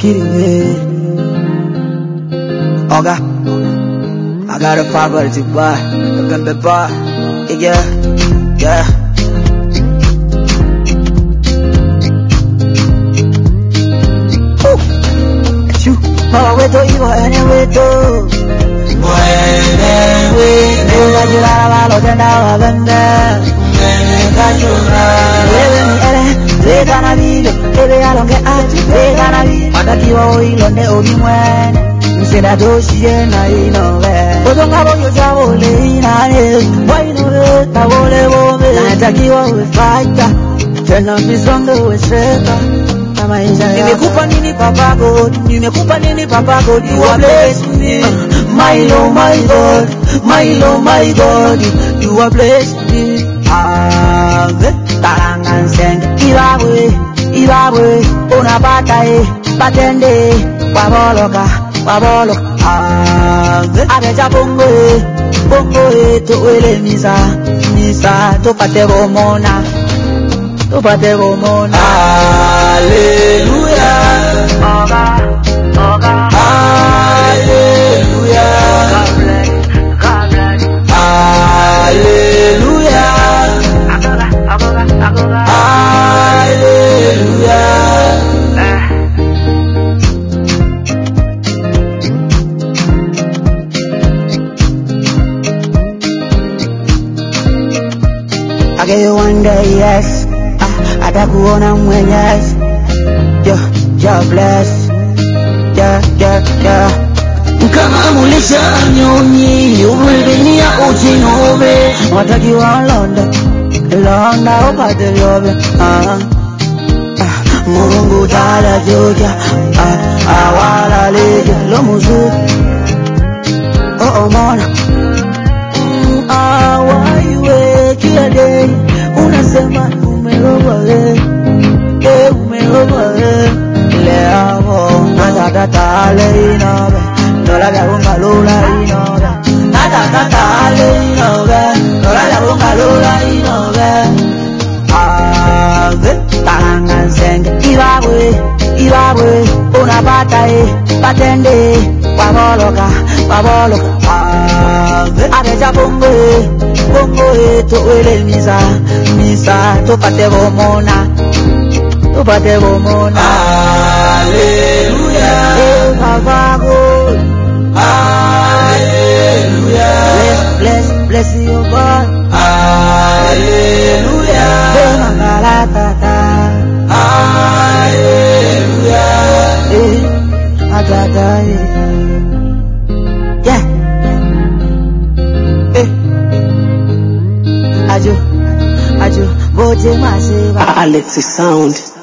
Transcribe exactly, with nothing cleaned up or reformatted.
get it. Oga, I got a fiber to buy. Look at buy. Yeah, yeah. Ooh, Mama we to ibo anyway to. Anyway, never you la la tenda wa benda. Wewe ni ele, leta na video, ebe alonge ati, leta na video. Atakiwa oilonde obimwene, msenda doshi na inove. Odonga boyo jabo le inane, wainove tabole bombe. Natakiwa uwe fighter, tena misonge uwe striker. Nimekupa nini papa God, nimekupa nini papa God, you are blessing me. My Lord, my God, my Lord, my God, you are blessing me. Ave, tarangan seng, ibawe, ibawe, unapata e, patende, waboloka, waboloka. Ave, abeja bongo e, bongo e, to ele misa, misa, to pate bomona, to pate bomona. Hallelujah, Oga, Oga, Hallelujah, God bless, God bless, Hallelujah, Agoga, Agoga, Agoga, Hallelujah. I gave you one day, yes. Atakuona mwenyezi. Yo, yo bless. Yeah, yeah, yeah. Kama mulisha nyonyi, umwelenia uchinobe. Watakiwa londa, londa upate yobe. Ah, ah, Mungu tala joja. Ah, awala leja, lomuzu. Oh, oh, mona. Mm, awaiwe kia day. Unasema umeroba we. Eh, umeroba we. Leavo, natatata le inobe. Nola la bunga lula inobe. Natatata le inobe. Nola la bunga lula inobe. Ave, tarangan seng. Ibawe, ibawe. Unapata e, patende. Waboloka, waboloka. Ave, abeja bongo e, bongo e. To ele misa, misa. To pate bomona, to pate bomona. Hallelujah, eh, Papa God. Hallelujah, bless, bless, bless you God. Hallelujah, eh, Mangala Tata. Hallelujah, eh, Atata, eh. Yeah, eh, Ajo, Ajo, Boje Masiva. Alexis Sound.